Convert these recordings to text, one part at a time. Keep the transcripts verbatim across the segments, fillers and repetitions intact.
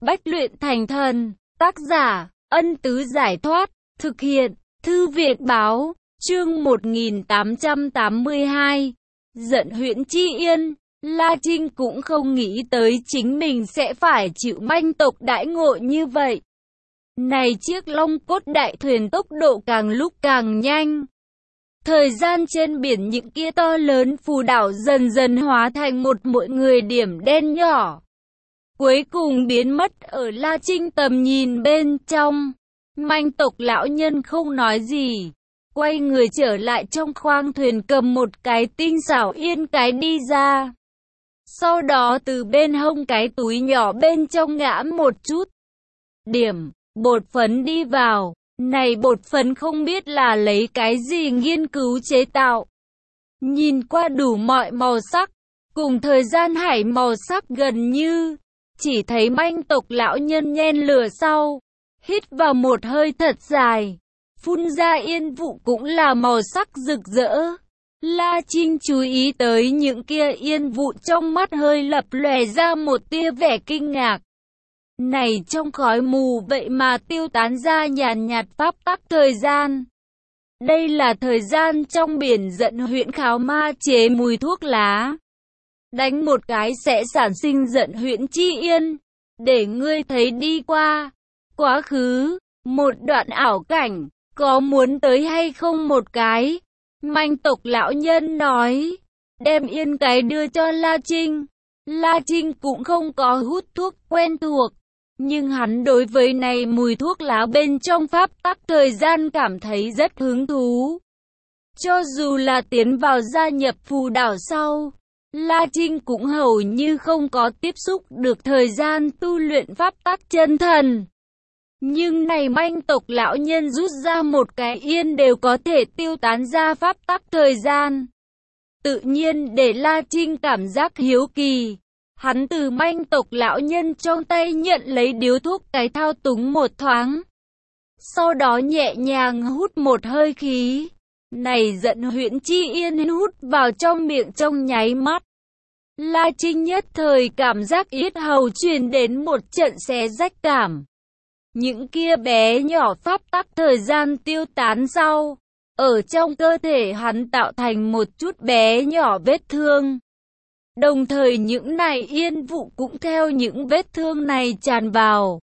Bách luyện thành thần. Tác giả, Ân Tứ Giải Thoát. Thực hiện, Thư Việt Báo. Chương một nghìn tám trăm tám mươi hai. Giận Huyễn Chi Yên. La Trinh cũng không nghĩ tới chính mình sẽ phải chịu manh tộc đãi ngộ như vậy. Này chiếc long cốt đại thuyền tốc độ càng lúc càng nhanh. Thời gian trên biển những kia to lớn phù đảo dần dần hóa thành một mỗi người điểm đen nhỏ. Cuối cùng biến mất ở La Trinh tầm nhìn bên trong. Manh tộc lão nhân không nói gì. Quay người trở lại trong khoang thuyền cầm một cái tinh xảo yên cái đi ra. Sau đó từ bên hông cái túi nhỏ bên trong ngã một chút. Điểm, bột phấn đi vào. Này bột phấn không biết là lấy cái gì nghiên cứu chế tạo. Nhìn qua đủ mọi màu sắc. Cùng thời gian hải màu sắc gần như. Chỉ thấy manh tộc lão nhân nhen lửa sau. Hít vào một hơi thật dài. Phun ra yên vụ cũng là màu sắc rực rỡ. La Trinh chú ý tới những kia yên vụ trong mắt hơi lập lòe ra một tia vẻ kinh ngạc. Này trong khói mù vậy mà tiêu tán ra nhàn nhạt pháp tắc thời gian. Đây là thời gian trong biển giận huyễn kháo ma chế mùi thuốc lá. Đánh một cái sẽ sản sinh giận huyễn chi yên. Để ngươi thấy đi qua. Quá khứ. Một đoạn ảo cảnh. Có muốn tới hay không một cái? Manh tộc lão nhân nói. Đem yên cái đưa cho La Trinh. La Trinh cũng không có hút thuốc quen thuộc. Nhưng hắn đối với này mùi thuốc lá bên trong pháp tắc thời gian cảm thấy rất hứng thú. Cho dù là tiến vào gia nhập phù đảo sau, La Trinh cũng hầu như không có tiếp xúc được thời gian tu luyện pháp tắc chân thần. Nhưng này manh tộc lão nhân rút ra một cái yên đều có thể tiêu tán ra pháp tắc thời gian. Tự nhiên để La Trinh cảm giác hiếu kỳ. Hắn từ manh tộc lão nhân trong tay nhận lấy điếu thuốc cái thao túng một thoáng. Sau đó nhẹ nhàng hút một hơi khí. Này giận huyễn chi yên hút vào trong miệng trong nháy mắt. La Trinh nhất thời cảm giác yết hầu truyền đến một trận xé rách cảm. Những kia bé nhỏ pháp tắc thời gian tiêu tán sau. Ở trong cơ thể hắn tạo thành một chút bé nhỏ vết thương. Đồng thời những này yên vụ cũng theo những vết thương này tràn vào.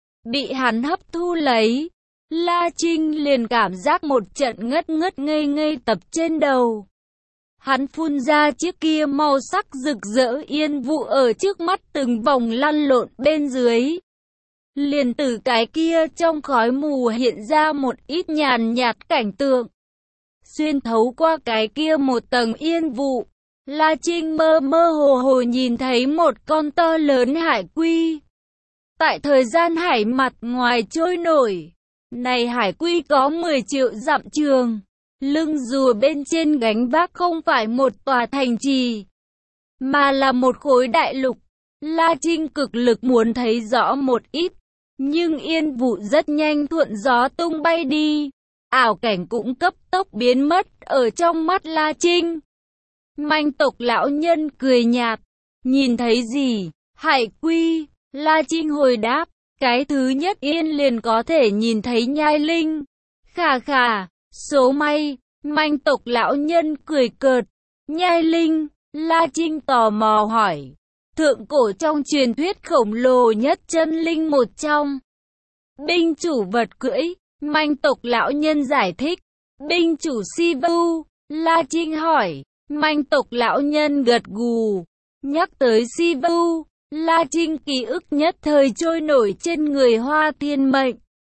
Bị hắn hấp thu lấy. La Trinh liền cảm giác một trận ngất ngất ngây ngây tập trên đầu. Hắn phun ra chiếc kia màu sắc rực rỡ yên vụ ở trước mắt từng vòng lăn lộn bên dưới. Liền từ cái kia trong khói mù hiện ra một ít nhàn nhạt cảnh tượng. Xuyên thấu qua cái kia một tầng yên vụ. La Trinh mơ mơ hồ hồ nhìn thấy một con to lớn hải quy. Tại thời gian hải mặt ngoài trôi nổi. Này hải quy có mười triệu dặm trường. Lưng rùa bên trên gánh vác không phải một tòa thành trì. Mà là một khối đại lục. La Trinh cực lực muốn thấy rõ một ít. Nhưng yên vụ rất nhanh thuận gió tung bay đi. Ảo cảnh cũng cấp tốc biến mất ở trong mắt La Trinh. Manh tộc lão nhân cười nhạt. Nhìn thấy gì? Hải quy. La Trinh hồi đáp. Cái thứ nhất yên liền có thể nhìn thấy nhai linh. Khà khà. Số may. Manh tộc lão nhân cười cợt. Nhai linh. La Trinh tò mò hỏi. Thượng cổ trong truyền thuyết khổng lồ nhất chân linh một trong. Binh chủ vật cưỡi. Manh tộc lão nhân giải thích. Binh chủ Sivu. La Trinh hỏi. Manh tộc lão nhân gật gù. Nhắc tới Sivu. La Trinh ký ức nhất thời trôi nổi trên người Hoa Thiên Mệnh.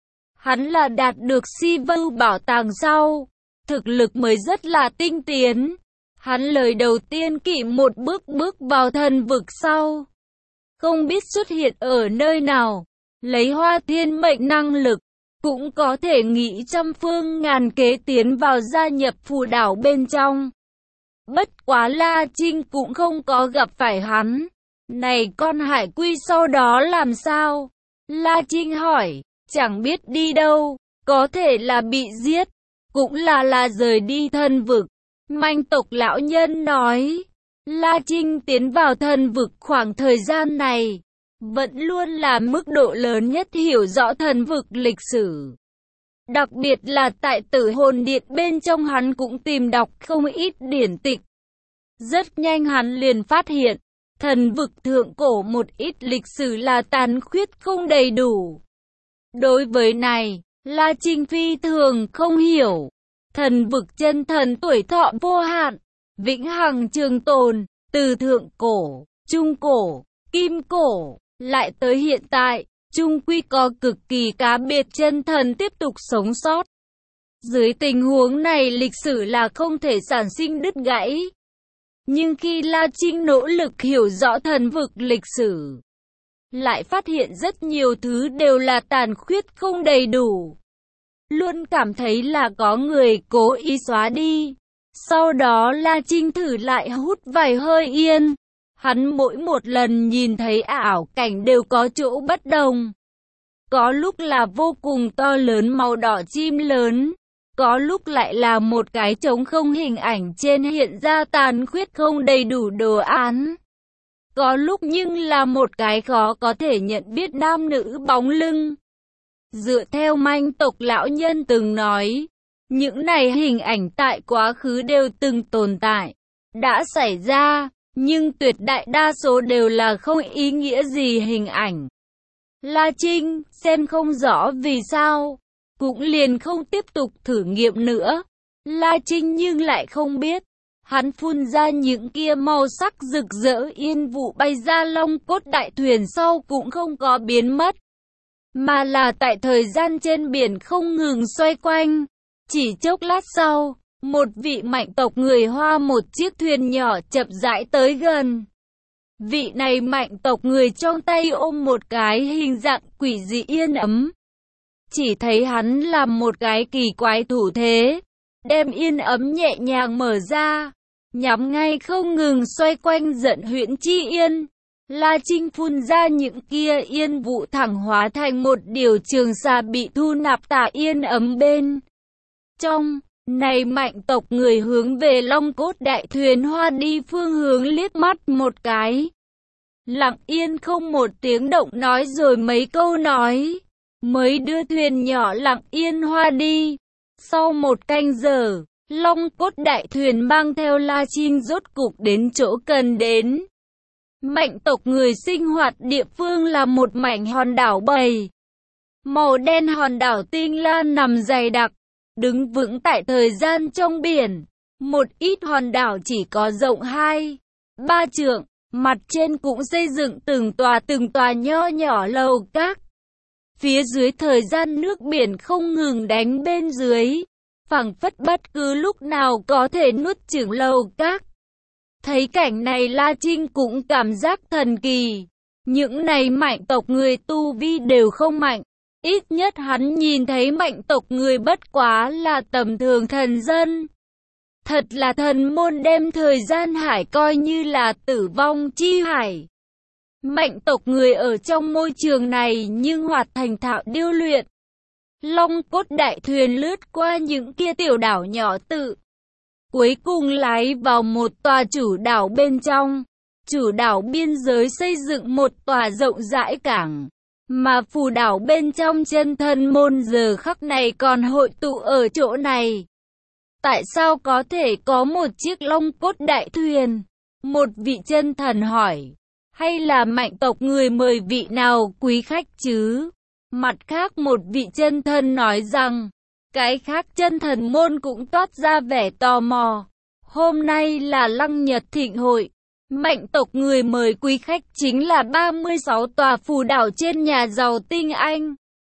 Hắn là đạt được Sivu bảo tàng sau. Thực lực mới rất là tinh tiến. Hắn lời đầu tiên kỵ một bước bước vào thần vực sau. Không biết xuất hiện ở nơi nào. Lấy Hoa Thiên Mệnh năng lực. Cũng có thể nghĩ trăm phương ngàn kế tiến vào gia nhập phù đảo bên trong. Bất quá La Trinh cũng không có gặp phải hắn. Này con hải quy sau đó làm sao? La Trinh hỏi. Chẳng biết đi đâu. Có thể là bị giết. Cũng là là rời đi thần vực. Manh tộc lão nhân nói. La Trinh tiến vào thần vực khoảng thời gian này. vẫn luôn là mức độ lớn nhất hiểu rõ thần vực lịch sử. Đặc biệt là tại Tử Hồn Điện bên trong hắn cũng tìm đọc không ít điển tịch. Rất nhanh hắn liền phát hiện, thần vực thượng cổ một ít lịch sử là tàn khuyết không đầy đủ. Đối với này, La Trinh phi thường không hiểu. Thần vực chân thần tuổi thọ vô hạn, vĩnh hằng trường tồn, từ thượng cổ, trung cổ, kim cổ, lại tới hiện tại, chung quy có cực kỳ cá biệt chân thần tiếp tục sống sót. Dưới tình huống này lịch sử là không thể sản sinh đứt gãy. Nhưng khi La Trinh nỗ lực hiểu rõ thần vực lịch sử, lại phát hiện rất nhiều thứ đều là tàn khuyết không đầy đủ. Luôn cảm thấy là có người cố ý xóa đi. Sau đó La Trinh thử lại hút vài hơi yên. Hắn mỗi một lần nhìn thấy ảo cảnh đều có chỗ bất đồng. Có lúc là vô cùng to lớn màu đỏ chim lớn. Có lúc lại là một cái trống không hình ảnh trên hiện ra tàn khuyết không đầy đủ đồ án. Có lúc nhưng là một cái khó có thể nhận biết nam nữ bóng lưng. Dựa theo manh tộc lão nhân từng nói, những này hình ảnh tại quá khứ đều từng tồn tại, đã xảy ra, nhưng tuyệt đại đa số đều là không ý nghĩa gì hình ảnh. La Trinh xem không rõ vì sao, cũng liền không tiếp tục thử nghiệm nữa. La Trinh nhưng lại không biết, hắn phun ra những kia màu sắc rực rỡ yên vụ bay ra long cốt đại thuyền sau cũng không có biến mất, mà là tại thời gian trên biển không ngừng xoay quanh. Chỉ chốc lát sau, một vị mạnh tộc người Hoa một chiếc thuyền nhỏ chậm rãi tới gần. Vị này mạnh tộc người trong tay ôm một cái hình dạng quỷ dị yên ấm. Chỉ thấy hắn làm một cái kỳ quái thủ thế, đem yên ấm nhẹ nhàng mở ra, nhắm ngay không ngừng xoay quanh Giận Huyễn Chi Yên. La Trinh phun ra những kia yên vụ thẳng hóa thành một điều trường xà bị thu nạp tại yên ấm bên trong. Này mạnh tộc người hướng về long cốt đại thuyền Hoa đi phương hướng liếc mắt một cái. Lặng yên không một tiếng động nói rồi mấy câu nói, mới đưa thuyền nhỏ lặng yên Hoa đi. Sau một canh giờ, long cốt đại thuyền mang theo La Trinh rốt cục đến chỗ cần đến. Mạnh tộc người sinh hoạt địa phương là một mảnh hòn đảo bầy. Màu đen hòn đảo Tinh La nằm dày đặc, đứng vững tại thời gian trong biển. Một ít hòn đảo chỉ có rộng hai, ba trượng, mặt trên cũng xây dựng từng tòa từng tòa nho nhỏ lầu các. Phía dưới thời gian nước biển không ngừng đánh bên dưới, phảng phất bất cứ lúc nào có thể nuốt chửng lầu các. Thấy cảnh này La Trinh cũng cảm giác thần kỳ. Những này mạnh tộc người tu vi đều không mạnh. Ít nhất hắn nhìn thấy mạnh tộc người bất quá là tầm thường thần dân. Thật là thần môn đem thời gian hải coi như là tử vong chi hải. Mạnh tộc người ở trong môi trường này nhưng hoạt thành thạo điêu luyện. Long cốt đại thuyền lướt qua những kia tiểu đảo nhỏ tự. Cuối cùng lái vào một tòa chủ đảo bên trong. Chủ đảo biên giới xây dựng một tòa rộng rãi cảng. Mà phù đảo bên trong chân thần môn giờ khắc này còn hội tụ ở chỗ này. Tại sao có thể có một chiếc long cốt đại thuyền? Một vị chân thần hỏi. Hay là mạnh tộc người mời vị nào quý khách chứ? Mặt khác một vị chân thần nói rằng. Cái khác chân thần môn cũng toát ra vẻ tò mò. Hôm nay là Lăng Nhật Thịnh hội. Mạnh tộc người mời quý khách chính là ba mươi sáu tòa phù đảo trên nhà giàu tinh anh.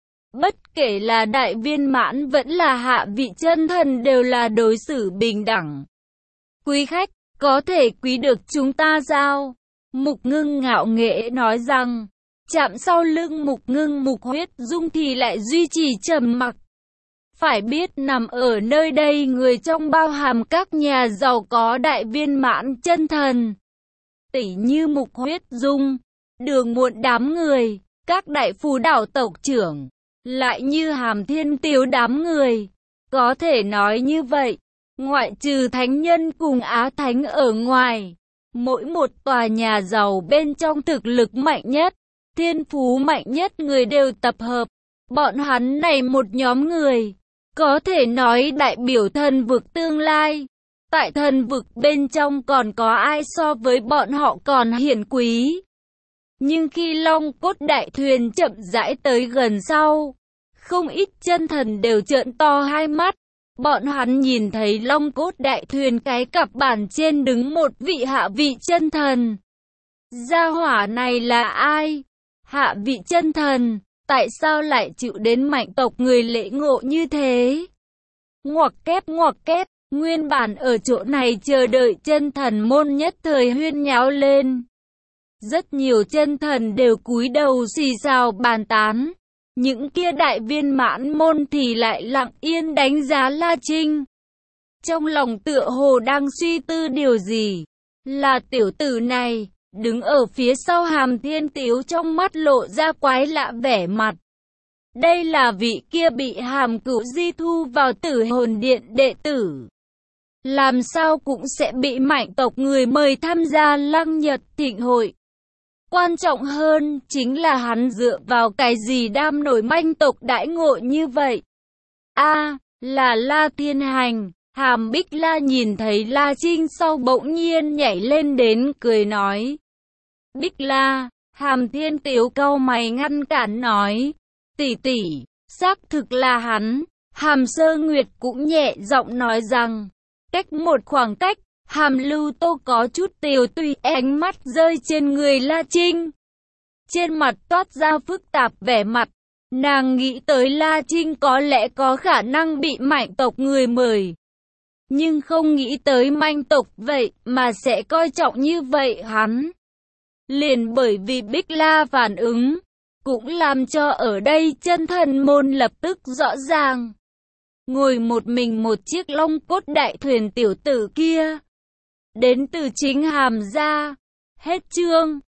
Bất kể là đại viên mãn vẫn là hạ vị chân thần đều là đối xử bình đẳng. Quý khách, có thể quý được chúng ta sao? Mục Ngưng ngạo nghễ nói rằng, chạm sau lưng Mục Ngưng Mục Huyết Dung thì lại duy trì trầm mặc. Phải biết nằm ở nơi đây người trong bao hàm các nhà giàu có đại viên mãn chân thần. Tỷ như Mục Huyết Dung, Đường Muộn đám người, các đại phù đảo tộc trưởng, lại như Hàm Thiên Tiếu đám người. Có thể nói như vậy, ngoại trừ thánh nhân cùng Á Thánh ở ngoài, mỗi một tòa nhà giàu bên trong thực lực mạnh nhất, thiên phú mạnh nhất người đều tập hợp. Bọn hắn này một nhóm người, có thể nói đại biểu thần vực tương lai. Tại thần vực bên trong còn có ai so với bọn họ còn hiển quý. Nhưng khi Long Cốt Đại Thuyền chậm rãi tới gần sau, không ít chân thần đều trợn to hai mắt. Bọn hắn nhìn thấy Long Cốt Đại Thuyền cái cặp bản trên đứng một vị hạ vị chân thần. Gia hỏa này là ai? Hạ vị chân thần, tại sao lại chịu đến mạnh tộc người lễ ngộ như thế? Ngoặc kép ngoặc kép, nguyên bản ở chỗ này chờ đợi chân thần môn nhất thời huyên nháo lên. Rất nhiều chân thần đều cúi đầu xì xào bàn tán. Những kia đại viên mãn môn thì lại lặng yên đánh giá La Trinh. Trong lòng tựa hồ đang suy tư điều gì. Là tiểu tử này, đứng ở phía sau Hàm Thiên Tiếu trong mắt lộ ra quái lạ vẻ mặt. Đây là vị kia bị Hàm Cửu Di thu vào Tử Hồn Điện đệ tử. Làm sao cũng sẽ bị mạnh tộc người mời tham gia Lăng Nhật Thịnh hội. Quan trọng hơn chính là hắn dựa vào cái gì đam nổi manh tộc đãi ngộ như vậy. A, à, là La Thiên Hành. Hàm Bích La nhìn thấy La Trinh sau bỗng nhiên nhảy lên đến cười nói. Bích La, Hàm Thiên Tiếu cau mày ngăn cản nói. Tỷ tỷ, xác thực là hắn. Hàm Sơ Nguyệt cũng nhẹ giọng nói rằng. Cách một khoảng cách, Hàm Lưu Tô có chút tiều tùy, ánh mắt rơi trên người La Trinh. Trên mặt toát ra phức tạp vẻ mặt. Nàng nghĩ tới La Trinh có lẽ có khả năng bị mạnh tộc người mời. Nhưng không nghĩ tới manh tộc vậy mà sẽ coi trọng như vậy hắn. Liền bởi vì Bích La phản ứng, cũng làm cho ở đây chân thần môn lập tức rõ ràng. Ngồi một mình một chiếc Long Cốt Đại Thuyền tiểu tử kia. Đến từ chính Hàm gia. Hết chương.